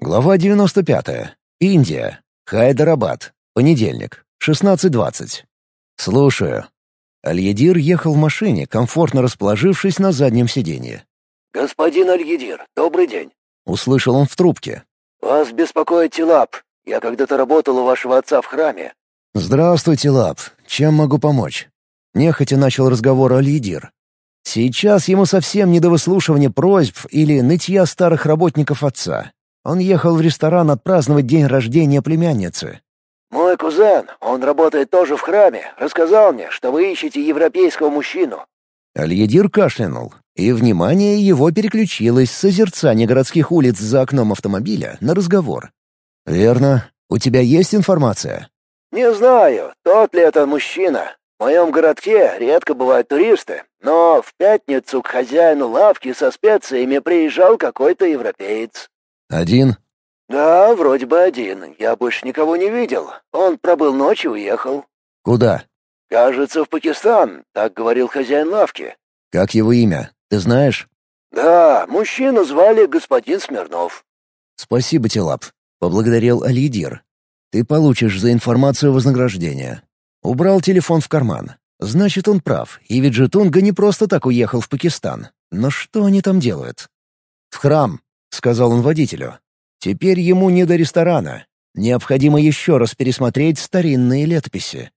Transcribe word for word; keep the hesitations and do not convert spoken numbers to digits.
Глава девяносто пятая. Индия. Хайдарабад. Понедельник. шестнадцать двадцать. «Слушаю». Аль-Едир ехал в машине, комфортно расположившись на заднем сиденье. «Господин Аль-Едир, добрый день». Услышал он в трубке. «Вас беспокоит Тилап. Я когда-то работал у вашего отца в храме». «Здравствуй, Тилап. Чем могу помочь?» Нехотя начал разговор Аль-Едир. Сейчас ему совсем не до выслушивания просьб или нытья старых работников отца. Он ехал в ресторан отпраздновать день рождения племянницы. «Мой кузен, он работает тоже в храме, рассказал мне, что вы ищете европейского мужчину». Аль-Едир кашлянул, и внимание его переключилось с созерцания городских улиц за окном автомобиля на разговор. «Верно. У тебя есть информация?» «Не знаю, тот ли это мужчина. В моем городке редко бывают туристы, но в пятницу к хозяину лавки со специями приезжал какой-то европеец». «Один?» «Да, вроде бы один. Я больше никого не видел. Он пробыл ночь и уехал». «Куда?» «Кажется, в Пакистан», — так говорил хозяин лавки. «Как его имя? Ты знаешь?» «Да, мужчину звали господин Смирнов». «Спасибо, Тилап», — поблагодарил Аль-Едир. «Ты получишь за информацию вознаграждение». Убрал телефон в карман. Значит, он прав, и ведь Жетунга не просто так уехал в Пакистан. Но что они там делают? «В храм», — сказал он водителю. «Теперь ему не до ресторана. Необходимо еще раз пересмотреть старинные летописи».